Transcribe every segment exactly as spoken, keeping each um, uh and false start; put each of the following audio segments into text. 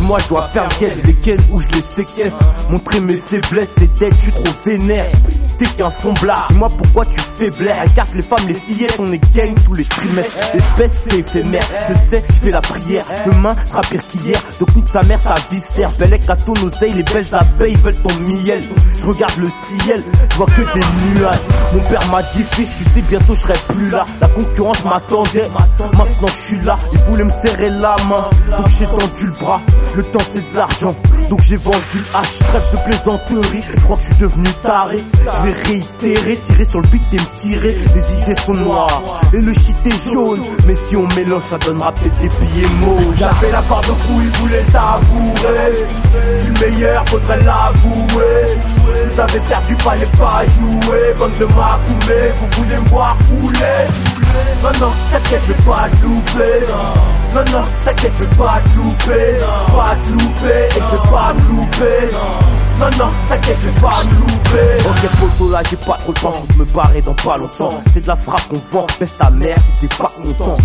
moi je dois faire le guet. Je les ken ou je les séquestre. Montrer mes faiblesses, c'est dead, je suis trop vénère. T'es qu'un somblard, dis-moi pourquoi tu fais blaire. Écarte les femmes, les fillettes, on est gang tous les trimestres. L'espèce c'est éphémère, je sais, je fais la prière. Demain sera pire qu'hier, donc nique sa mère, sa viscère. Belle à ton oseille, les belles abeilles veulent ton miel. Je regarde le ciel, je vois que des nuages. Mon père m'a dit fils, tu sais bientôt je serai plus là. La concurrence m'attendait, maintenant je suis là. Ils voulaient me serrer la main, donc j'ai tendu le bras. Le temps c'est de l'argent, donc j'ai vendu le hache. Trêve de plaisanterie, je crois que je suis devenu taré. Je vais réitérer, tirer sur le beat et me tirer. Les idées sont noires et le shit est jaune, mais si on mélange ça donnera peut-être des billets mots. J'avais la part de fou, ils voulaient tabourer. Je suis le meilleur, faudrait l'avouer. Vous avez perdu, fallait pas jouer. Bande de macoumés, vous voulez me voir couler. Non, non, t'inquiète, je vais pas te louper. Non, non, t'inquiète, je vais pas te louper. Pas te louper, et je vais pas me louper. Non, non, t'inquiète, je vais pas me louper. Ok, photo là, j'ai pas trop le temps, je compte me barrer dans pas longtemps. C'est de la frappe qu'on vend, baisse ta mère si t'es pas content.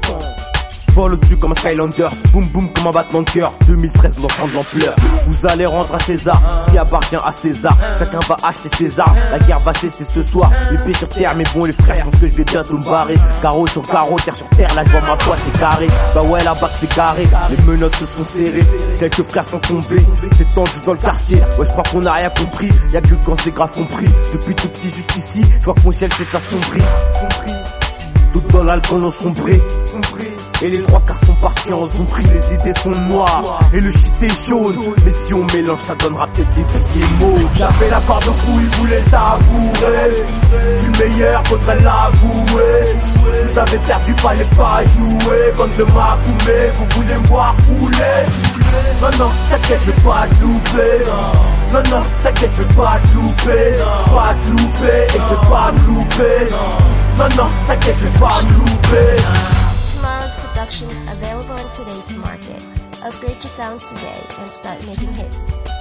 Vol au-dessus comme un Skylanders, boum boum comme un battement de cœur. deux mille treize, l'enfant de l'ampleur. Vous allez rendre à César ce qui appartient à César. Chacun va acheter ses armes, la guerre va cesser ce soir. Les pieds sur terre, mais bon les frères, je pense que je vais bientôt me barrer. Carreau sur carreau, terre sur terre, là je vois ma foi c'est carré. Bah ouais là-bas c'est carré, les menottes se sont serrées. Quelques frères sont tombés, c'est tendu dans le quartier. Ouais je crois qu'on a rien compris, y'a que quand c'est grave compris. Depuis tout petit jusqu'ici, je vois que mon ciel s'est assombri. Tout dans l'alcool ont sombré. Et les trois quarts sont partis en zombie, les idées sont noires et le shit est jaune. Mais si on mélange ça donnera peut-être des billets mots. J'avais la part de fou, ils voulaient tabourer. Je suis le meilleur, faudrait l'avouer. Vous avez perdu, fallait pas jouer. Bande de macoumés, vous voulez me voir couler. Non, non, t'inquiète, je vais pas te louper. Non, non, t'inquiète, je vais pas te louper. Pas te louper, et je vais pas me louper. Non, non, t'inquiète, je vais pas me louper. Tomorrow's production available in today's market. Upgrade your sounds today and start making hits.